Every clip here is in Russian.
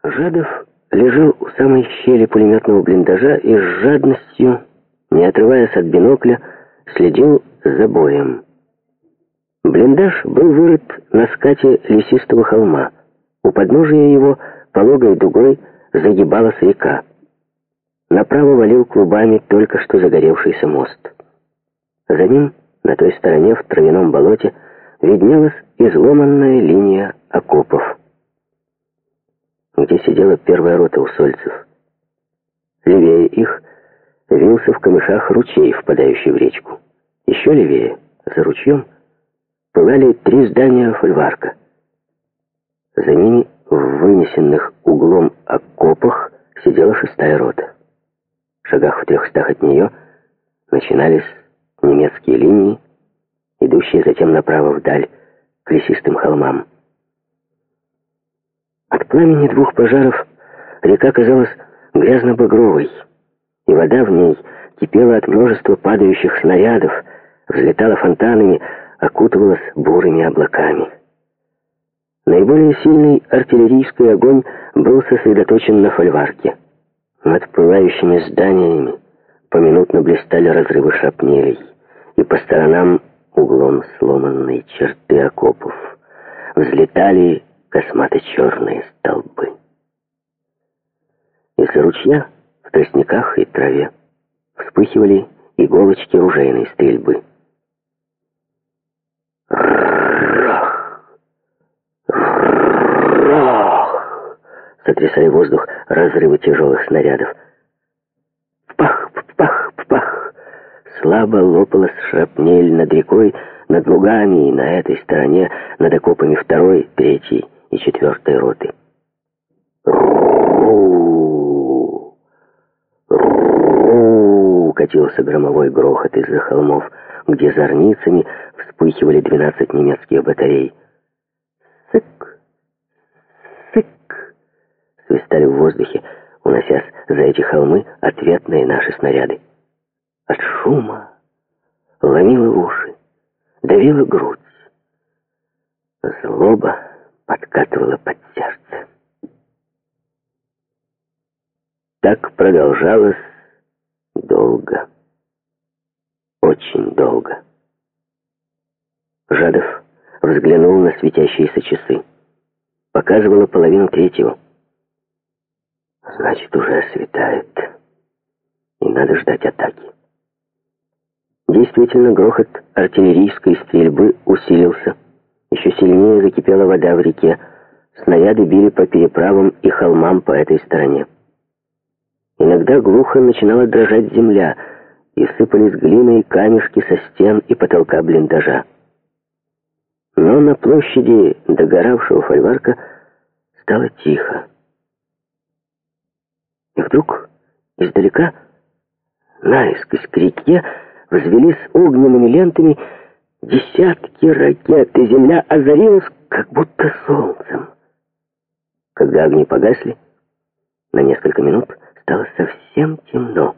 Жадов лежал у самой щели пулеметного блиндажа и с жадностью, не отрываясь от бинокля, следил за боем. Блиндаж был вырыт на скате лесистого холма. У подножия его пологой дугой загибалась река. Направо валил клубами только что загоревшийся мост. За ним, на той стороне, в травяном болоте, виднелась изломанная линия окопов, где сидела первая рота усольцев. Левее их вился в камышах ручей, впадающий в речку. Еще левее, за ручьем, пылали 3 здания фольварка. За ними, в вынесенных углом окопах, сидела 6-я рота. В шагах в 300 от нее начинались немецкие линии, идущие затем направо вдаль, к лесистым холмам. От пламени 2 пожаров река казалась грязно-багровой, и вода в ней кипела от множества падающих снарядов, взлетала фонтанами, окутывалась бурыми облаками. Наиболее сильный артиллерийский огонь был сосредоточен на фольварке. Над пылающими зданиями поминутно блистали разрывы шрапнелей, и по сторонам углом сломанной черты окопов взлетали космато-черные столбы. Из-за ручья в тростниках и траве вспыхивали иголочки ружейной стрельбы. Рах! Рах! Сотрясали воздух разрывы тяжелых снарядов. Пах! Пах! Пах! Слабо лопалась шрапнель над рекой, над лугами и на этой стороне, над окопами 2-й, 3-й и 4-й роты. Ру! Ру! Катился громовой грохот из-за холмов, где зорницами вспыхивали 12 немецких батарей. Сык! Сык! Свистали в воздухе, уносясь за эти холмы ответные наши снаряды. От шума ломило уши, давила грудь. Злоба подкатывала под сердце. Так продолжалось долго. Очень долго. Жадов взглянул на светящиеся часы. Показывало 2:30. Значит, уже светает. И надо ждать атаки. Действительно, грохот артиллерийской стрельбы усилился. Еще сильнее закипела вода в реке. Снаряды били по переправам и холмам по этой стороне. Иногда глухо начинала дрожать земля, и сыпались глина и камешки со стен и потолка блиндажа. Но на площади догоравшего фольварка стало тихо. И вдруг издалека, наискось к реке, взвелись огненными лентами десятки ракет, и земля озарилась, как будто солнцем. Когда огни погасли, на несколько минут стало совсем темно.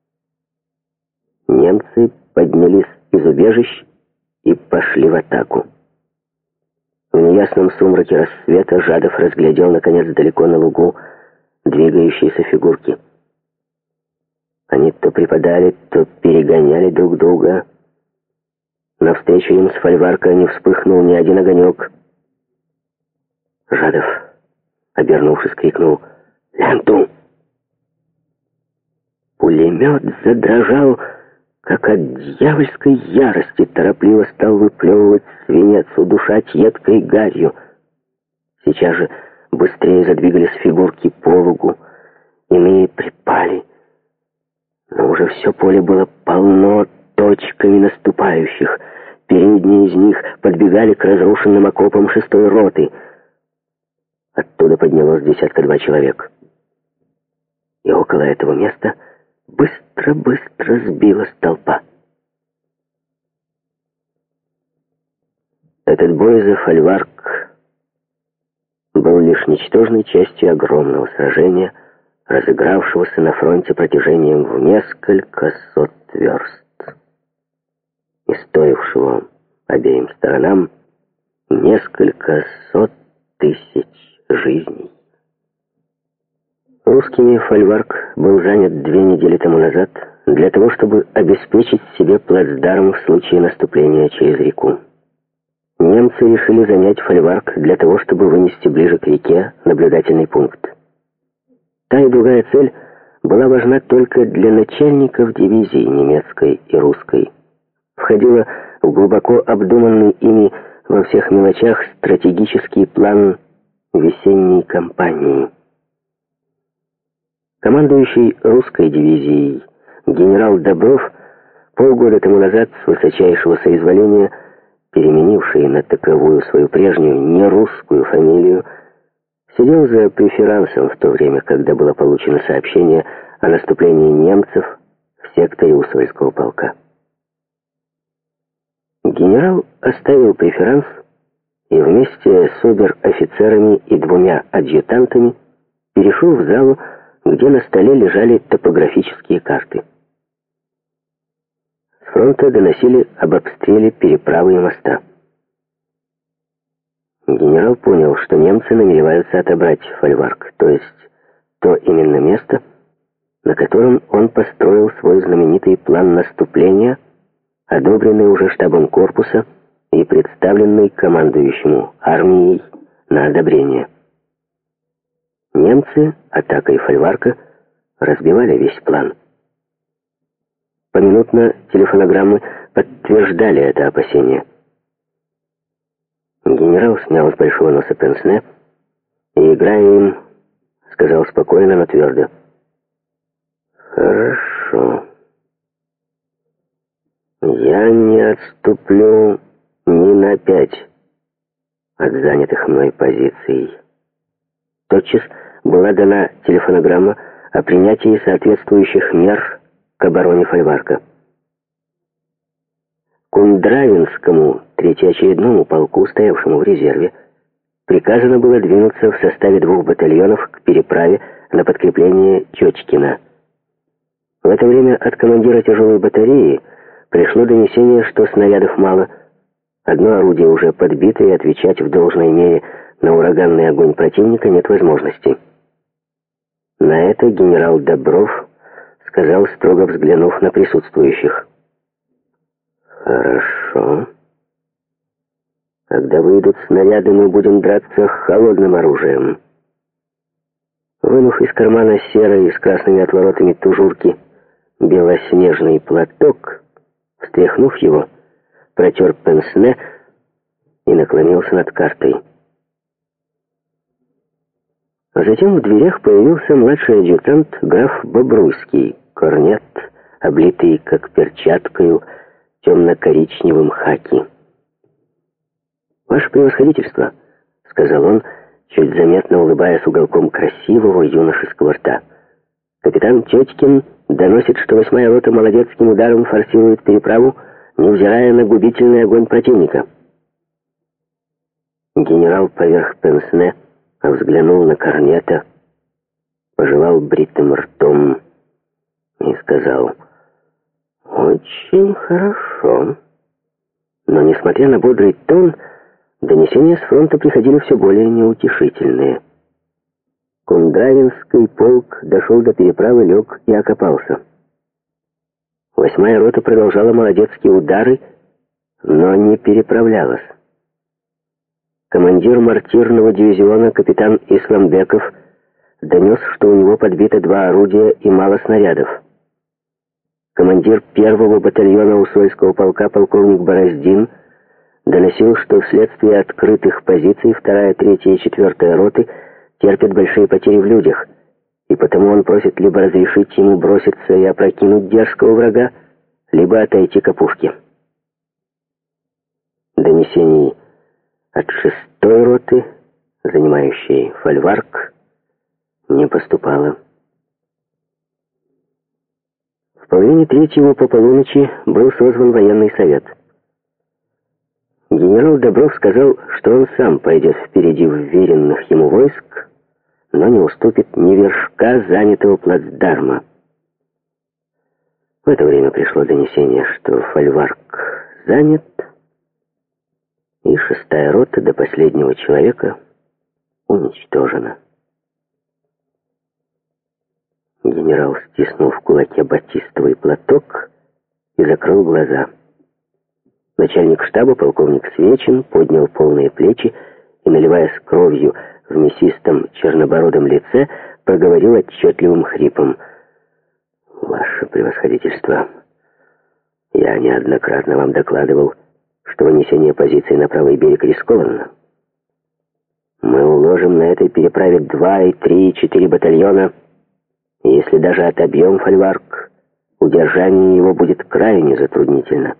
Немцы поднялись из убежищ и пошли в атаку. В неясном сумраке рассвета Жадов разглядел, наконец, далеко на лугу двигающиеся фигурки. Они то припадали, то перегоняли друг друга. Навстречу им с фольварка не вспыхнул ни один огонек. Жадов, обернувшись, крикнул: «Ленту!» Пулемет задрожал, как от дьявольской ярости, торопливо стал выплевывать свинец, удушать едкой гарью. Сейчас же быстрее задвигались фигурки по лугу, иные припали. Но уже все поле было полно точками наступающих. Передние из них подбегали к разрушенным окопам 6-й роты. Оттуда поднялось 10-2 человек. И около этого места быстро-быстро сбилась толпа. Этот бой за фольварк был лишь ничтожной частью огромного сражения, разыгравшегося на фронте протяжением в несколько сот верст и стоившего обеим сторонам несколько сот тысяч жизней. Русскими фольварк был занят 2 недели тому назад для того, чтобы обеспечить себе плацдарм в случае наступления через реку. Немцы решили занять фольварк для того, чтобы вынести ближе к реке наблюдательный пункт. Та и другая цель была важна только для начальников дивизий немецкой и русской. Входила в глубоко обдуманный ими во всех мелочах стратегический план весенней кампании. Командующий русской дивизией генерал Добров, полгода тому назад с высочайшего соизволения переменивший на таковую свою прежнюю нерусскую фамилию, сидел за преферансом в то время, когда было получено сообщение о наступлении немцев в секторе Усольского полка. Генерал оставил преферанс и вместе с обер-офицерами и 2 адъютантами перешел в залу, где на столе лежали топографические карты. С фронта доносили об обстреле переправы и моста. Генерал понял, что немцы намереваются отобрать фольварк, то есть то именно место, на котором он построил свой знаменитый план наступления, одобренный уже штабом корпуса и представленный командующему армией на одобрение. Немцы атакой фольварка разбивали весь план. Поминутно телефонограммы подтверждали это опасение. Генерал снял с большого носа пенсне и, играя им, сказал спокойно, но твердо: «Хорошо. Я не отступлю ни на 5 от занятых мной позиций». Тотчас была дана телефонограмма о принятии соответствующих мер к обороне фольварка. Кундравинскому третьеочередному полку, стоявшему в резерве, приказано было двинуться в составе 2 батальонов к переправе на подкрепление Тёчкина. В это время от командира тяжелой батареи пришло донесение, что снарядов мало, одно орудие уже подбито, и отвечать в должной мере на ураганный огонь противника нет возможности. На это генерал Добров сказал, строго взглянув на присутствующих: «Хорошо. Когда выйдут снаряды, мы будем драться холодным оружием». Вынув из кармана серой с красными отворотами тужурки белоснежный платок, встряхнув его, протер пенсне и наклонился над картой. Затем в дверях появился младший адъютант граф Бобруйский, корнет, облитый как перчаткою темно-коричневым хаки. «Ваше превосходительство», — сказал он, чуть заметно улыбаясь уголком красивого юношеского рта, «капитан Тёткин доносит, что 8-я рота молодецким ударом форсирует переправу, невзирая на губительный огонь противника». Генерал поверх пенсне взглянул на корнета, пожевал бритым ртом и сказал: «Очень хорошо». Но, несмотря на бодрый тон, донесения с фронта приходили все более неутешительные. Кундравинский полк дошел до переправы, лег и окопался. 8-я рота продолжала молодецкие удары, но не переправлялась. Командир мортирного дивизиона капитан Исламбеков донес, что у него подбито 2 орудия и мало снарядов. Командир 1-го батальона Усольского полка полковник Бороздин доносил, что вследствие открытых позиций 2-я, 3-я и 4-я роты терпят большие потери в людях, и потому он просит либо разрешить ему броситься и опрокинуть дерзкого врага, либо отойти к опушке. Донесений от 6-й роты, занимающей фольварк, не поступало. В половине 3-го по полуночи был созван военный совет. Генерал Добров сказал, что он сам пойдет впереди вверенных ему войск, но не уступит ни вершка занятого плацдарма. В это время пришло донесение, что фольварк занят, и 6-я рота до последнего человека уничтожена. Генерал стиснул в кулаке батистовый платок и закрыл глаза. Начальник штаба, полковник Свечин, поднял полные плечи и, наливаясь кровью в мясистом чернобородом лице, проговорил отчетливым хрипом: «Ваше превосходительство, я неоднократно вам докладывал, что вынесение позиций на правый берег рискованно. Мы уложим на этой переправе 2, и 3, и 4 батальона, и если даже отобьем фольварк, удержание его будет крайне затруднительно.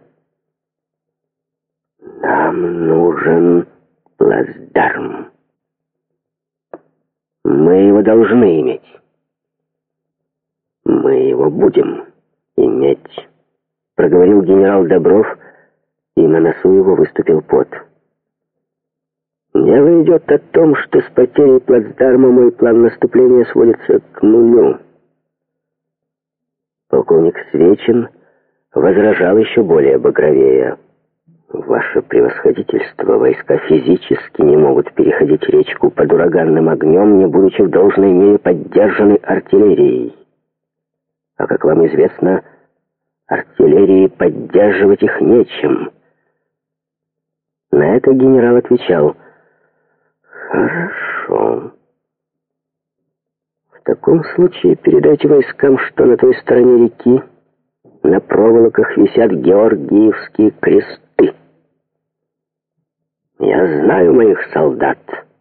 Нам нужен плацдарм. Мы его должны иметь. Мы его будем иметь», — проговорил генерал Добров, и на носу его выступил пот. «Дело идет о том, что с потерей плацдарма мой план наступления сводится к нулю». Полковник Свечин возражал еще более багровее: «Ваше превосходительство, войска физически не могут переходить речку под ураганным огнем, не будучи в должной мере поддержаны артиллерией. А, как вам известно, артиллерии поддерживать их нечем». На это генерал отвечал: «Хорошо. В таком случае передайте войскам, что на той стороне реки на проволоках висят георгиевские кресты. Я знаю моих солдат».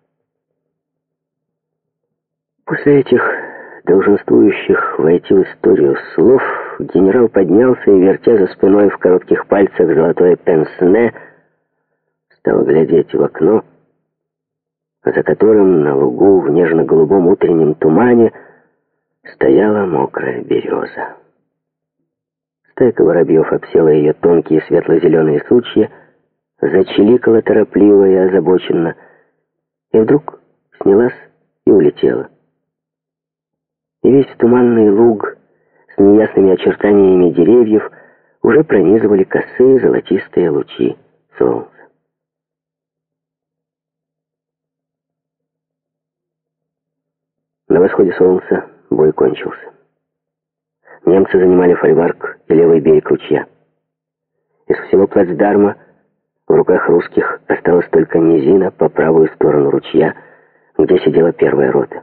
После этих долженствующих войти в историю слов генерал поднялся и, вертя за спиной в коротких пальцах золотое пенсне, стал глядеть в окно, за которым на лугу в нежно-голубом утреннем тумане стояла мокрая береза. Стайка воробьев обсела ее тонкие светло-зеленые сучья, зачиликала торопливо и озабоченно, и вдруг снялась и улетела. И весь туманный луг с неясными очертаниями деревьев уже пронизывали косые золотистые лучи солнца. На восходе солнца бой кончился. Немцы занимали фольварк и левый берег ручья. Из всего плацдарма в руках русских осталась только низина по правую сторону ручья, где сидела первая рота.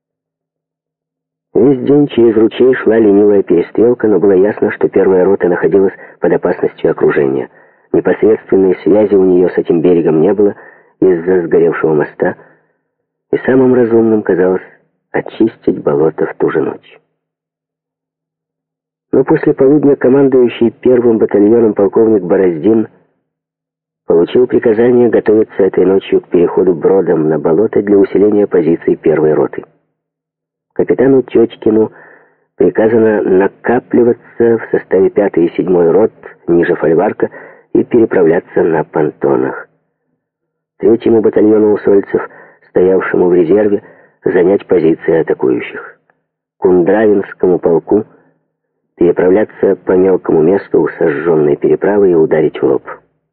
Весь день через ручей шла ленивая перестрелка, но было ясно, что первая рота находилась под опасностью окружения. Непосредственной связи у нее с этим берегом не было из-за сгоревшего моста, и самым разумным казалось очистить болото в ту же ночь. Но после полудня командующий первым батальоном полковник Бороздин получил приказание готовиться этой ночью к переходу бродом на болото для усиления позиций первой роты. Капитану Тетькину приказано накапливаться в составе 5-й и 7-й рот ниже фольварка и переправляться на понтонах. 3-му батальону усольцев, стоявшему в резерве, занять позиции атакующих. Кундравинскому полку переправляться по мелкому месту у сожженной переправы и ударить в лоб.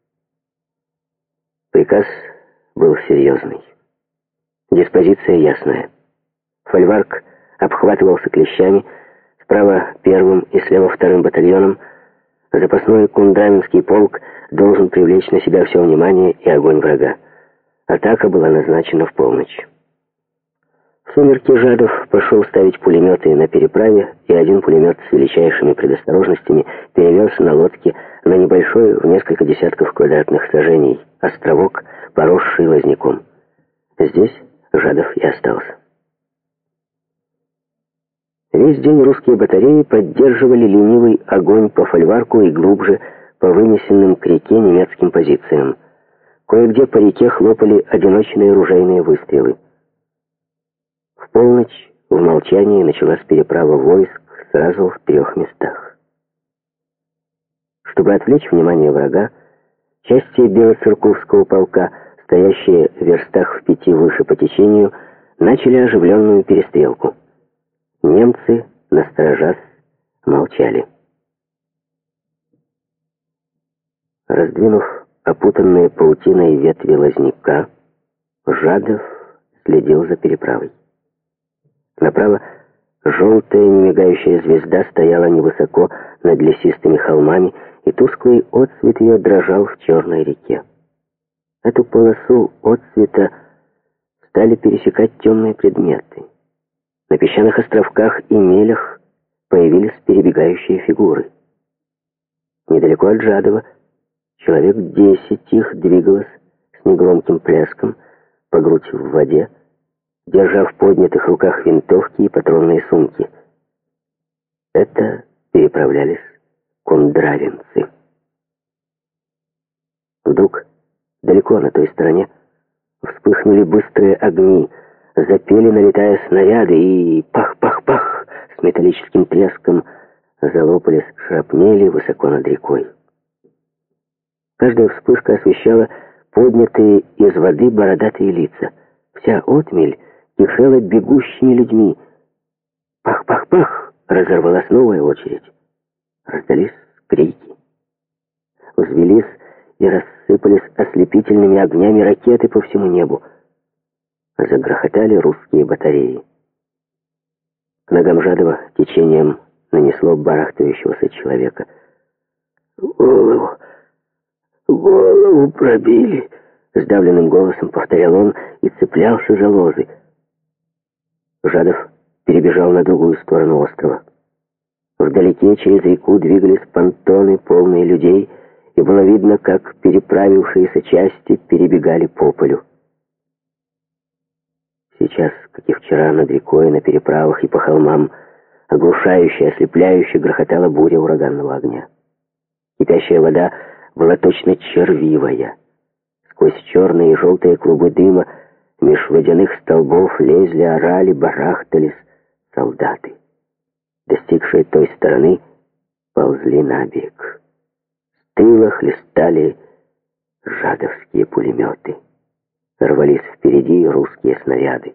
Приказ был серьезный. Диспозиция ясная. Фольварк обхватывался клещами, справа 1-м и слева 2-м батальоном. Запасной Кундравинский полк должен привлечь на себя все внимание и огонь врага. Атака была назначена в полночь. В сумерки Жадов пошел ставить пулеметы на переправе, и один пулемет с величайшими предосторожностями перевез на лодке на небольшой, в несколько десятков квадратных сажений, островок, поросший лозняком. Здесь Жадов и остался. Весь день русские батареи поддерживали ленивый огонь по фольварку и глубже по вынесенным к реке немецким позициям. Кое-где по реке хлопали одиночные ружейные выстрелы. В полночь в молчании началась переправа войск сразу в 3 местах. Чтобы отвлечь внимание врага, части Белоцерковского полка, стоящие в верстах в 5 выше по течению, начали оживленную перестрелку. Немцы, насторожась, молчали. Раздвинув опутанные паутиной ветви лозняка, Жадов следил за переправой. Направо Желтая немигающая звезда стояла невысоко над лесистыми холмами, и тусклый отсвет ее дрожал в черной реке. Эту полосу отсвета стали пересекать темные предметы. На песчаных островках и мелях появились перебегающие фигуры. Недалеко от Жадова человек 10 их двигалось с негромким плеском по грудь в воде, держа в поднятых руках винтовки и патронные сумки. Это переправлялись кундравинцы. Вдруг, далеко на той стороне, вспыхнули быстрые огни, запели, налетая снаряды, и пах-пах-пах с металлическим треском залопались шрапнели высоко над рекой. Каждая вспышка освещала поднятые из воды бородатые лица. Вся отмель кишела бегущими людьми. Пах-пах-пах! Разорвалась новая очередь. Раздались крики. Взвелись и рассыпались ослепительными огнями ракеты по всему небу. Загрохотали русские батареи. К ногам Жадова течением нанесло барахтающегося человека. «Голову пробили!» — сдавленным голосом повторял он и цеплялся за лозы. Жадов перебежал на другую сторону острова. Вдалеке через реку двигались понтоны, полные людей, и было видно, как переправившиеся части перебегали по полю. Сейчас, как и вчера, над рекой, на переправах и по холмам, оглушающе, ослепляюще грохотала буря ураганного огня. Кипящая вода была точно червивая. Сквозь черные и желтые клубы дыма меж водяных столбов лезли, орали, барахтались солдаты. Достигшие той стороны, ползли на берег. С тыла хлестали жадовские пулеметы. Рвались впереди русские снаряды.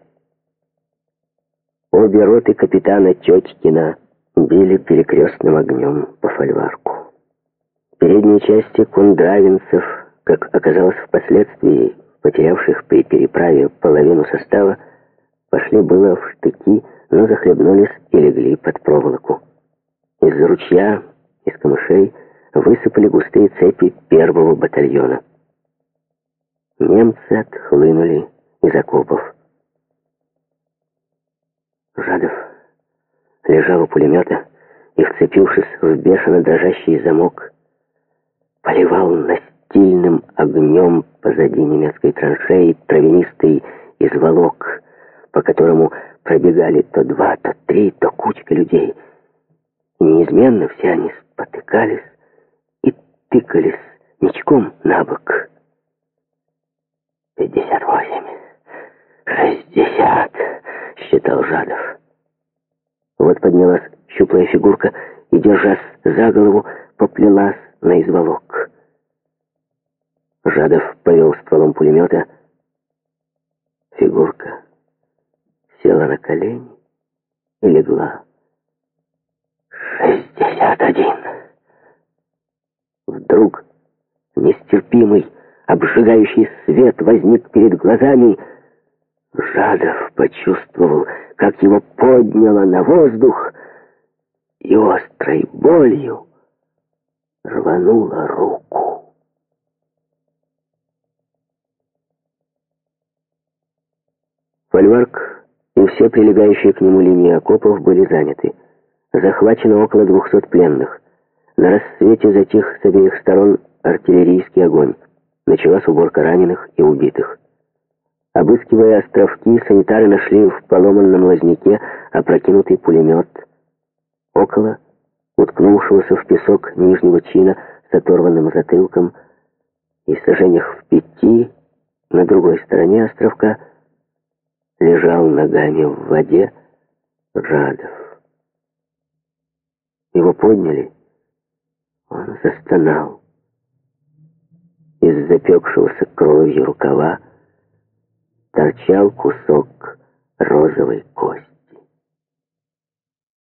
Обе роты капитана Тетькина били перекрестным огнем по фольварку. Передние части кундравинцев, как оказалось впоследствии, потерявших при переправе половину состава, пошли было в штыки, но захлебнулись и легли под проволоку. Из-за ручья, из камышей, высыпали густые цепи первого батальона. Немцы отхлынули из окопов. Жадов лежал у пулемета и, вцепившись в бешено дрожащий замок, поливал настильным огнем позади немецкой траншеи травянистый изволок, по которому пробегали то два, то три, то кучка людей. И неизменно все они спотыкались и тыкались ничком на бок. 58, 60, считал Жадов. Вот поднялась щуплая фигурка и, держась за голову, поплелась на изволок. Жадов повел стволом пулемета. Фигурка села на колени и легла. 61. Вдруг нестерпимый, обжигающий свет возник перед глазами. Жадов почувствовал, как его подняло на воздух, и острой болью рванула руку. Фольварк и все прилегающие к нему линии окопов были заняты. Захвачено около 200 пленных. На рассвете затих с обеих сторон артиллерийский огонь. Началась уборка раненых и убитых. Обыскивая островки, санитары нашли в поломанном лозняке опрокинутый пулемет. Около, уткнувшегося в песок нижнего чина с оторванным затылком, и сажениях в 5 на другой стороне островка лежал ногами в воде Жадов. Его подняли, он застонал. Из запекшегося кровью рукава торчал кусок розовой кости.